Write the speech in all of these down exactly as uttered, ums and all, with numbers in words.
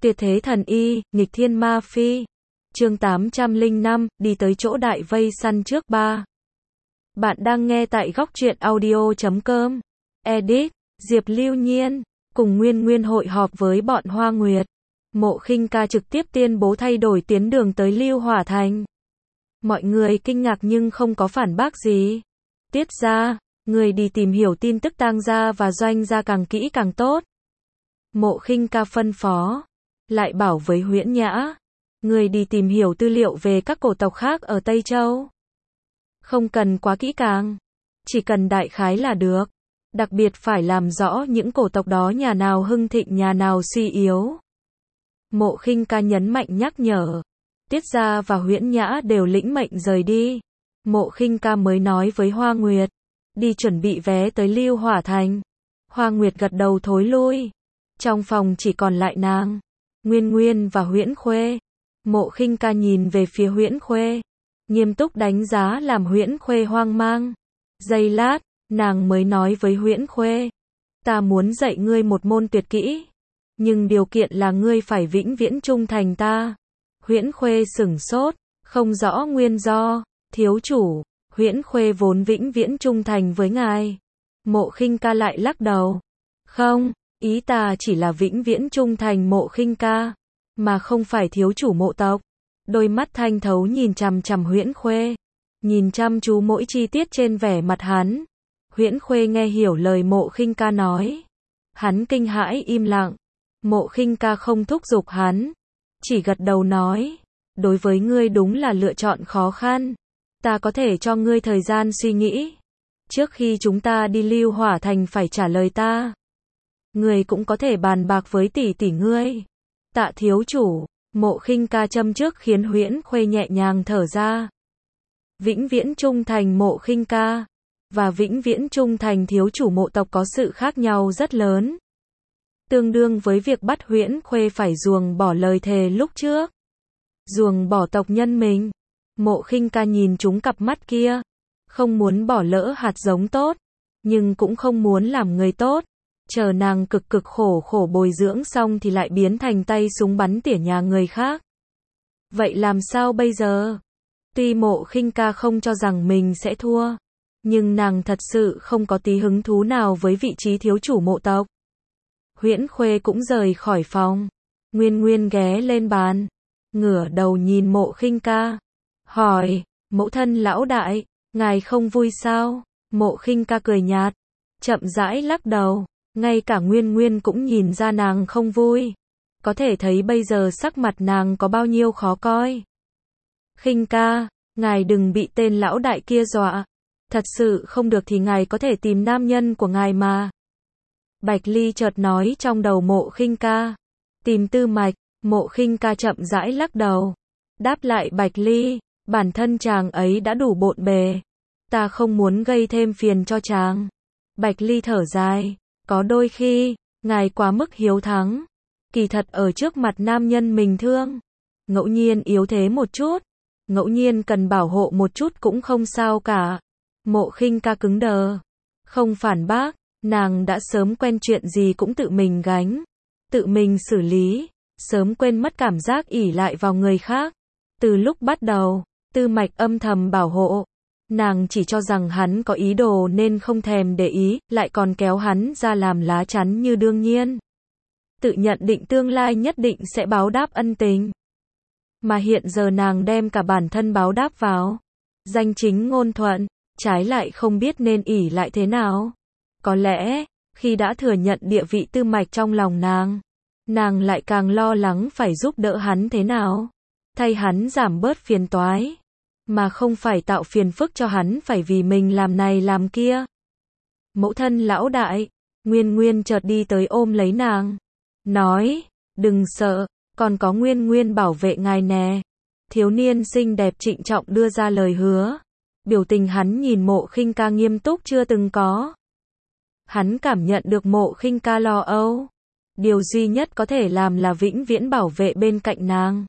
Tuyệt thế thần y, nghịch thiên ma phi. Chương tám trăm lẻ năm, đi tới chỗ đại vây săn trước ba. Bạn đang nghe tại góc truyện audio chấm com. Edit, Diệp Lưu Nhiên, cùng Nguyên Nguyên hội họp với bọn Hoa Nguyệt. Mộ Khinh Ca trực tiếp tuyên bố thay đổi tuyến đường tới Lưu Hỏa Thành. Mọi người kinh ngạc nhưng không có phản bác gì. Tiết gia, người đi tìm hiểu tin tức Tang gia và Doanh gia càng kỹ càng tốt. Mộ Khinh Ca phân phó. Lại bảo với Huyễn Nhã, người đi tìm hiểu tư liệu về các cổ tộc khác ở Tây Châu. Không cần quá kỹ càng, chỉ cần đại khái là được. Đặc biệt phải làm rõ những cổ tộc đó nhà nào hưng thịnh nhà nào suy yếu. Mộ Khinh Ca nhấn mạnh nhắc nhở. Tiết gia và Huyễn Nhã đều lĩnh mệnh rời đi. Mộ Khinh Ca mới nói với Hoa Nguyệt, đi chuẩn bị vé tới Lưu Hỏa Thành. Hoa Nguyệt gật đầu thối lui. Trong phòng chỉ còn lại nàng, Nguyên Nguyên và Huyễn Khuê. Mộ Khinh Ca nhìn về phía Huyễn Khuê, nghiêm túc đánh giá làm Huyễn Khuê hoang mang. Giây lát, nàng mới nói với Huyễn Khuê, ta muốn dạy ngươi một môn tuyệt kỹ, nhưng điều kiện là ngươi phải vĩnh viễn trung thành ta. Huyễn Khuê sửng sốt, không rõ nguyên do. Thiếu chủ, Huyễn Khuê vốn vĩnh viễn trung thành với ngài. Mộ Khinh Ca lại lắc đầu. Không, ý ta chỉ là vĩnh viễn trung thành Mộ Khinh Ca, mà không phải thiếu chủ mộ tộc. Đôi mắt thanh thấu nhìn chằm chằm Huyễn Khuê, nhìn chăm chú mỗi chi tiết trên vẻ mặt hắn. Huyễn Khuê nghe hiểu lời Mộ Khinh Ca nói. Hắn kinh hãi im lặng. Mộ Khinh Ca không thúc giục hắn, chỉ gật đầu nói, đối với ngươi đúng là lựa chọn khó khăn. Ta có thể cho ngươi thời gian suy nghĩ. Trước khi chúng ta đi Lưu Hỏa Thành phải trả lời ta. Ngươi cũng có thể bàn bạc với tỷ tỷ ngươi. Tạ thiếu chủ. Mộ Khinh Ca châm trước khiến Huyễn Khuê nhẹ nhàng thở ra. Vĩnh viễn trung thành Mộ Khinh Ca và vĩnh viễn trung thành thiếu chủ mộ tộc có sự khác nhau rất lớn. Tương đương với việc bắt Huyễn Khuê phải ruồng bỏ lời thề lúc trước. Ruồng bỏ tộc nhân mình. Mộ Khinh Ca nhìn chúng cặp mắt kia, không muốn bỏ lỡ hạt giống tốt, nhưng cũng không muốn làm người tốt. Chờ nàng cực cực khổ khổ bồi dưỡng xong thì lại biến thành tay súng bắn tỉa nhà người khác. Vậy làm sao bây giờ? Tuy Mộ Khinh Ca không cho rằng mình sẽ thua, nhưng nàng thật sự không có tí hứng thú nào với vị trí thiếu chủ mộ tộc. Huyễn Khuê cũng rời khỏi phòng. Nguyên Nguyên ghé lên bàn, ngửa đầu nhìn Mộ Khinh Ca, hỏi, mẫu thân lão đại, ngài không vui sao? Mộ Khinh Ca cười nhạt, chậm rãi lắc đầu. Ngay cả Nguyên Nguyên cũng nhìn ra nàng không vui. Có thể thấy bây giờ sắc mặt nàng có bao nhiêu khó coi. Khinh Ca, ngài đừng bị tên lão đại kia dọa. Thật sự không được thì ngài có thể tìm nam nhân của ngài mà. Bạch Ly chợt nói trong đầu Mộ Khinh Ca. Tìm Tư Mạch. Mộ Khinh Ca chậm rãi lắc đầu. Đáp lại Bạch Ly, bản thân chàng ấy đã đủ bộn bề. Ta không muốn gây thêm phiền cho chàng. Bạch Ly thở dài. Có đôi khi, ngài quá mức hiếu thắng. Kỳ thật ở trước mặt nam nhân mình thương, ngẫu nhiên yếu thế một chút, ngẫu nhiên cần bảo hộ một chút cũng không sao cả. Mộ Khinh Ca cứng đờ, không phản bác, nàng đã sớm quen chuyện gì cũng tự mình gánh, tự mình xử lý, sớm quên mất cảm giác ỷ lại vào người khác. Từ lúc bắt đầu, Tư Mạch âm thầm bảo hộ. Nàng chỉ cho rằng hắn có ý đồ nên không thèm để ý, lại còn kéo hắn ra làm lá chắn như đương nhiên. Tự nhận định tương lai nhất định sẽ báo đáp ân tình. Mà hiện giờ nàng đem cả bản thân báo đáp vào. Danh chính ngôn thuận, trái lại không biết nên ỷ lại thế nào. Có lẽ, khi đã thừa nhận địa vị Tư Mạch trong lòng nàng, nàng lại càng lo lắng phải giúp đỡ hắn thế nào. Thay hắn giảm bớt phiền toái. Mà không phải tạo phiền phức cho hắn phải vì mình làm này làm kia. Mẫu thân lão đại, Nguyên Nguyên chợt đi tới ôm lấy nàng. Nói, đừng sợ, còn có Nguyên Nguyên bảo vệ ngài nè. Thiếu niên xinh đẹp trịnh trọng đưa ra lời hứa. Biểu tình hắn nhìn Mộ Khinh Ca nghiêm túc chưa từng có. Hắn cảm nhận được Mộ Khinh Ca lo âu. Điều duy nhất có thể làm là vĩnh viễn bảo vệ bên cạnh nàng.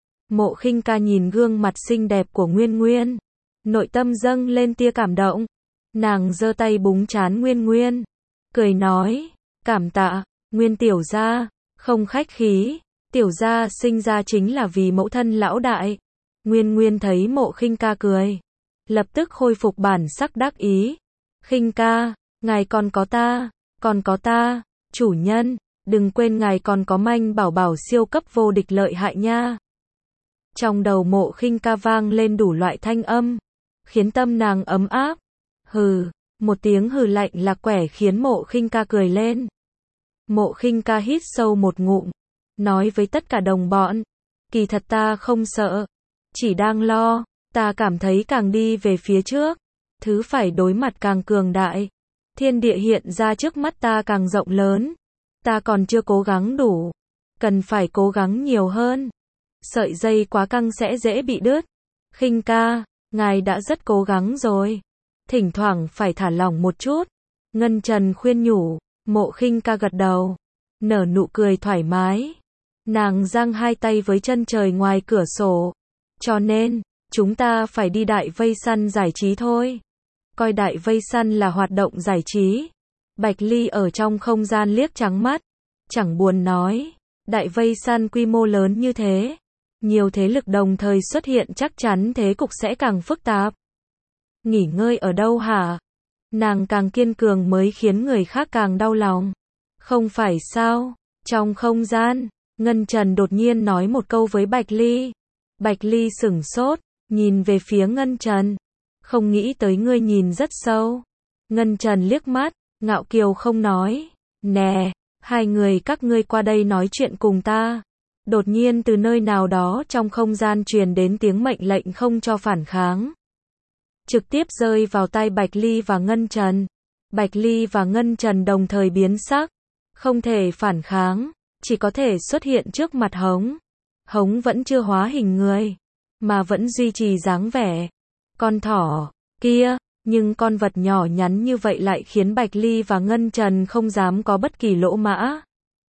Mộ Khinh Ca nhìn gương mặt xinh đẹp của Nguyên Nguyên, nội tâm dâng lên tia cảm động. Nàng giơ tay búng trán Nguyên Nguyên, cười nói, cảm tạ, Nguyên tiểu gia, không khách khí. Tiểu gia sinh ra chính là vì mẫu thân lão đại. Nguyên Nguyên thấy Mộ Khinh Ca cười, lập tức khôi phục bản sắc đắc ý. Khinh ca, ngài còn có ta, còn có ta, chủ nhân, đừng quên ngài còn có Manh Bảo Bảo siêu cấp vô địch lợi hại nha. Trong đầu Mộ Khinh Ca vang lên đủ loại thanh âm, khiến tâm nàng ấm áp. Hừ, một tiếng hừ lạnh lạc quẻ khiến Mộ Khinh Ca cười lên. Mộ Khinh Ca hít sâu một ngụm, nói với tất cả đồng bọn, kỳ thật ta không sợ, chỉ đang lo, ta cảm thấy càng đi về phía trước, thứ phải đối mặt càng cường đại, thiên địa hiện ra trước mắt ta càng rộng lớn, ta còn chưa cố gắng đủ, cần phải cố gắng nhiều hơn. Sợi dây quá căng sẽ dễ bị đứt. Khinh ca, ngài đã rất cố gắng rồi, thỉnh thoảng phải thả lỏng một chút. Ngân Trần khuyên nhủ. Mộ Khinh Ca gật đầu, nở nụ cười thoải mái. Nàng giang hai tay với chân trời ngoài cửa sổ. Cho nên, chúng ta phải đi đại vây săn giải trí thôi. Coi đại vây săn là hoạt động giải trí. Bạch Ly ở trong không gian liếc trắng mắt, chẳng buồn nói. Đại vây săn quy mô lớn như thế, nhiều thế lực đồng thời xuất hiện chắc chắn thế cục sẽ càng phức tạp. Nghỉ ngơi ở đâu hả? Nàng càng kiên cường mới khiến người khác càng đau lòng. Không phải sao? Trong không gian, Ngân Trần đột nhiên nói một câu với Bạch Ly. Bạch Ly sửng sốt, nhìn về phía Ngân Trần. Không nghĩ tới ngươi nhìn rất sâu. Ngân Trần liếc mắt, ngạo kiều không nói. Nè, hai người các ngươi qua đây nói chuyện cùng ta. Đột nhiên từ nơi nào đó trong không gian truyền đến tiếng mệnh lệnh không cho phản kháng. Trực tiếp rơi vào tai Bạch Ly và Ngân Trần. Bạch Ly và Ngân Trần đồng thời biến sắc. Không thể phản kháng, chỉ có thể xuất hiện trước mặt Hống. Hống vẫn chưa hóa hình người, mà vẫn duy trì dáng vẻ con thỏ kia, nhưng con vật nhỏ nhắn như vậy lại khiến Bạch Ly và Ngân Trần không dám có bất kỳ lỗ mã.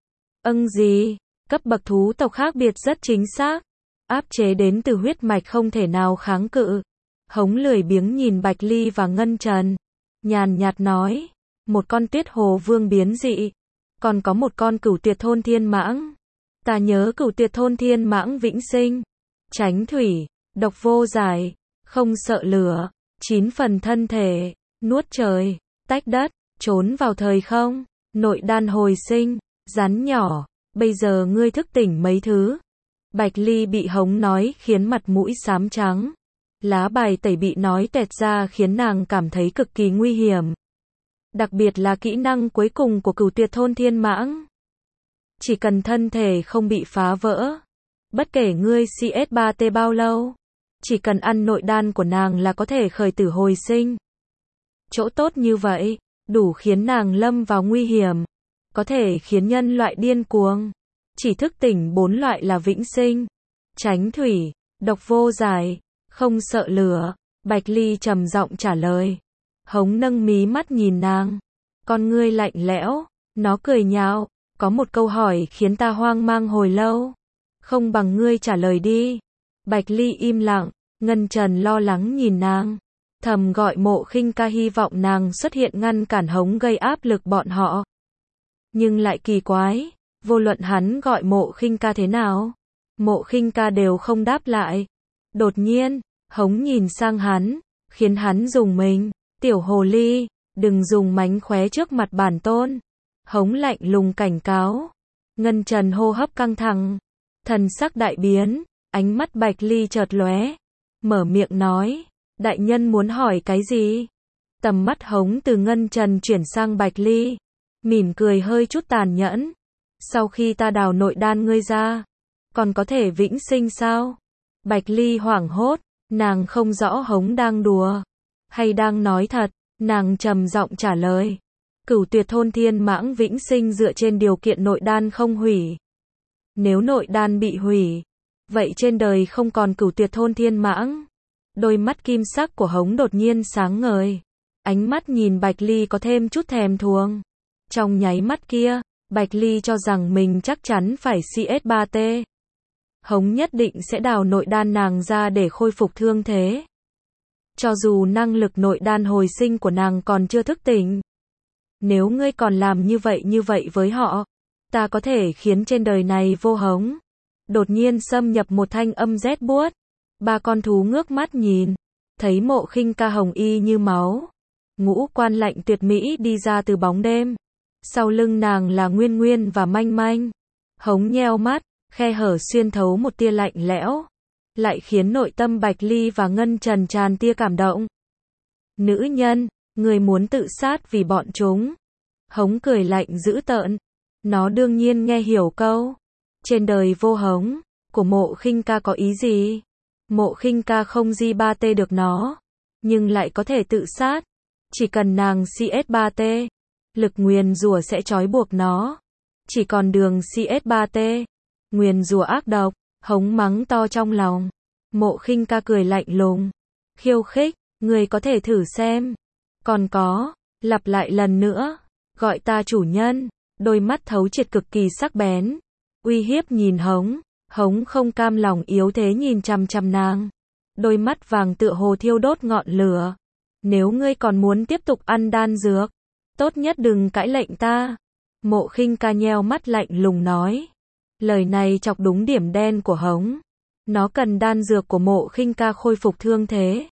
Âng gì, cấp bậc thú tộc khác biệt rất chính xác, áp chế đến từ huyết mạch không thể nào kháng cự. Hống lười biếng nhìn Bạch Ly và Ngân Trần, nhàn nhạt nói, một con Tuyết Hồ Vương biến dị, còn có một con Cửu Tuyệt Thôn Thiên Mãng. Ta nhớ Cửu Tuyệt Thôn Thiên Mãng vĩnh sinh, tránh thủy, độc vô giải, không sợ lửa, chín phần thân thể, nuốt trời, tách đất, trốn vào thời không, nội đan hồi sinh, rắn nhỏ, bây giờ ngươi thức tỉnh mấy thứ. Bạch Ly bị Hống nói khiến mặt mũi xám trắng. Lá bài tẩy bị nói tẹt ra khiến nàng cảm thấy cực kỳ nguy hiểm. Đặc biệt là kỹ năng cuối cùng của Cửu Tuyệt Thôn Thiên Mãng. Chỉ cần thân thể không bị phá vỡ, bất kể ngươi xê ét ba tê bao lâu, chỉ cần ăn nội đan của nàng là có thể khởi tử hồi sinh. Chỗ tốt như vậy, đủ khiến nàng lâm vào nguy hiểm, có thể khiến nhân loại điên cuồng. Chỉ thức tỉnh bốn loại là vĩnh sinh, tránh thủy, độc vô giải, không sợ lửa. Bạch Ly trầm giọng trả lời. Hống nâng mí mắt nhìn nàng, con ngươi lạnh lẽo, nó cười nhạo, có một câu hỏi khiến ta hoang mang hồi lâu, không bằng ngươi trả lời đi. Bạch Ly im lặng, Ngân Trần lo lắng nhìn nàng, thầm gọi Mộ Khinh Ca hy vọng nàng xuất hiện ngăn cản Hống gây áp lực bọn họ. Nhưng lại kỳ quái, vô luận hắn gọi Mộ Khinh Ca thế nào, Mộ Khinh Ca đều không đáp lại. Đột nhiên, Hống nhìn sang hắn, khiến hắn rùng mình. Tiểu hồ ly, đừng dùng mánh khóe trước mặt bản tôn. Hống lạnh lùng cảnh cáo. Ngân Trần hô hấp căng thẳng, thần sắc đại biến, ánh mắt Bạch Ly chợt lóe, mở miệng nói, đại nhân muốn hỏi cái gì? Tầm mắt Hống từ Ngân Trần chuyển sang Bạch Ly, mỉm cười hơi chút tàn nhẫn. Sau khi ta đào nội đan ngươi ra, còn có thể vĩnh sinh sao? Bạch Ly hoảng hốt, nàng không rõ Hống đang đùa hay đang nói thật. Nàng trầm giọng trả lời, Cửu Tuyệt Thôn Thiên Mãng vĩnh sinh dựa trên điều kiện nội đan không hủy. Nếu nội đan bị hủy, vậy trên đời không còn Cửu Tuyệt Thôn Thiên Mãng. Đôi mắt kim sắc của Hống đột nhiên sáng ngời, ánh mắt nhìn Bạch Ly có thêm chút thèm thuồng. Trong nháy mắt kia, Bạch Ly cho rằng mình chắc chắn phải xê ét ba tê. Hống nhất định sẽ đào nội đan nàng ra để khôi phục thương thế. Cho dù năng lực nội đan hồi sinh của nàng còn chưa thức tỉnh. Nếu ngươi còn làm như vậy như vậy với họ, ta có thể khiến trên đời này vô Hống. đột nhiên xâm nhập một thanh âm rét buốt. Ba con thú ngước mắt nhìn, thấy Mộ Khinh Ca hồng y như máu, ngũ quan lạnh tuyệt mỹ đi ra từ bóng đêm. Sau lưng nàng là Nguyên Nguyên và Manh Manh. Hống nheo mắt, khe hở xuyên thấu một tia lạnh lẽo, lại khiến nội tâm Bạch Ly và Ngân Trần tràn tia cảm động. Nữ nhân, người muốn tự sát vì bọn chúng. Hống cười lạnh dữ tợn. Nó đương nhiên nghe hiểu câu trên đời vô hống của Mộ Khinh Ca có ý gì. Mộ Khinh Ca không gi ba tê được nó, nhưng lại có thể tự sát. Chỉ cần nàng xê ét ba tê, lực nguyền rủa sẽ trói buộc nó. Chỉ còn đường xê ét ba tê, nguyền rủa ác độc. Hống mắng to trong lòng. Mộ Khinh Ca cười lạnh lùng, khiêu khích, người có thể thử xem. Còn có, lặp lại lần nữa, gọi ta chủ nhân. Đôi mắt thấu triệt cực kỳ sắc bén, uy hiếp nhìn Hống. Hống không cam lòng yếu thế nhìn chằm chằm nàng, đôi mắt vàng tựa hồ thiêu đốt ngọn lửa. Nếu ngươi còn muốn tiếp tục ăn đan dược, tốt nhất đừng cãi lệnh ta. Mộ Khinh Ca nheo mắt lạnh lùng nói. Lời này chọc đúng điểm đen của Hống. Nó cần đan dược của Mộ Khinh Ca khôi phục thương thế,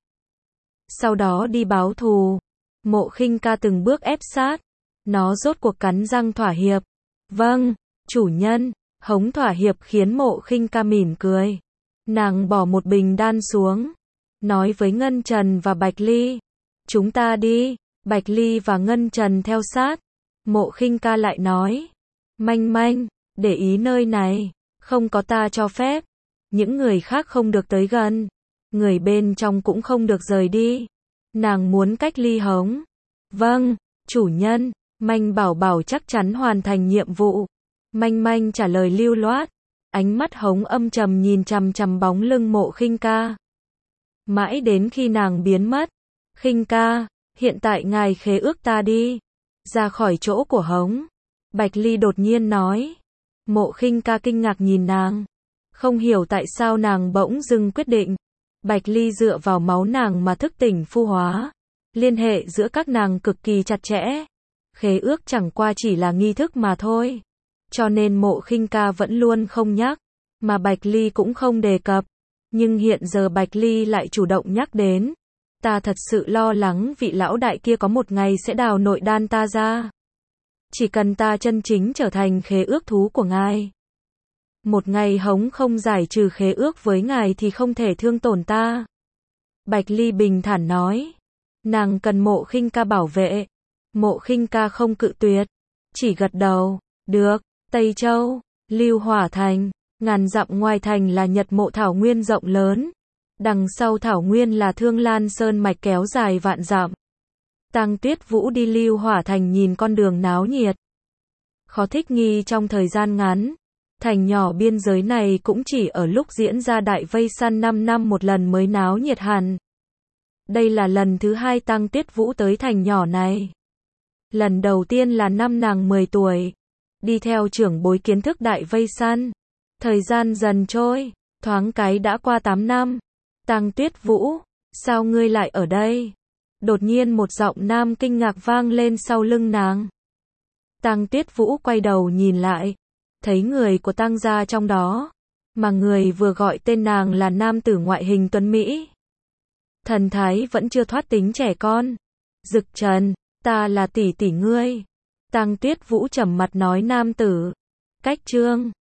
sau đó đi báo thù. Mộ Khinh Ca từng bước ép sát. Nó rốt cuộc cắn răng thỏa hiệp. Vâng, chủ nhân. Hống thỏa hiệp khiến Mộ Khinh Ca mỉm cười. Nàng bỏ một bình đan xuống, nói với Ngân Trần và Bạch Ly. Chúng ta đi. Bạch Ly và Ngân Trần theo sát. Mộ Khinh Ca lại nói. Manh Manh, để ý nơi này, không có ta cho phép. Những người khác không được tới gần. Người bên trong cũng không được rời đi. Nàng muốn cách ly Hống. Vâng, chủ nhân. Manh Bảo Bảo chắc chắn hoàn thành nhiệm vụ. Manh Manh trả lời lưu loát. Ánh mắt Hống âm trầm nhìn chằm chằm bóng lưng Mộ Khinh Ca, mãi đến khi nàng biến mất. Khinh Ca, hiện tại ngài khế ước ta đi. Ra khỏi chỗ của Hống, Bạch Ly đột nhiên nói. Mộ Khinh Ca kinh ngạc nhìn nàng, không hiểu tại sao nàng bỗng dưng quyết định. Bạch Ly dựa vào máu nàng mà thức tỉnh phu hóa, liên hệ giữa các nàng cực kỳ chặt chẽ. Khế ước chẳng qua chỉ là nghi thức mà thôi, cho nên Mộ Khinh Ca vẫn luôn không nhắc, mà Bạch Ly cũng không đề cập. Nhưng hiện giờ Bạch Ly lại chủ động nhắc đến. Ta thật sự lo lắng vị lão đại kia có một ngày sẽ đào nội đan ta ra. Chỉ cần ta chân chính trở thành khế ước thú của ngài, một ngày Hống không giải trừ khế ước với ngài thì không thể thương tổn ta. Bạch Ly bình thản nói. Nàng cần Mộ Khinh Ca bảo vệ. Mộ Khinh Ca không cự tuyệt, chỉ gật đầu. Được. Tây Châu, Lưu Hỏa Thành, ngàn dặm ngoài thành là Nhật Mộ thảo nguyên rộng lớn. Đằng sau thảo nguyên là Thương Lan Sơn mạch kéo dài vạn dặm. Tang Tuyết Vũ đi Lưu Hỏa Thành nhìn con đường náo nhiệt, khó thích nghi trong thời gian ngắn. Thành nhỏ biên giới này cũng chỉ ở lúc diễn ra đại vây săn năm năm một lần mới náo nhiệt hẳn. Đây là lần thứ hai Tang Tuyết Vũ tới thành nhỏ này. Lần đầu tiên là năm nàng mười tuổi, đi theo trưởng bối kiến thức đại vây săn. Thời gian dần trôi, thoáng cái đã qua tám năm. Tang Tuyết Vũ, sao ngươi lại ở đây? Đột nhiên một giọng nam kinh ngạc vang lên sau lưng nàng. Tang Tuyết Vũ quay đầu nhìn lại, thấy người của Tang gia trong đó, mà người vừa gọi tên nàng là nam tử ngoại hình tuấn mỹ. Thần thái vẫn chưa thoát tính trẻ con. Dực Trần, ta là tỷ tỷ ngươi. Tang Tuyết Vũ trầm mặt nói nam tử. Cách chương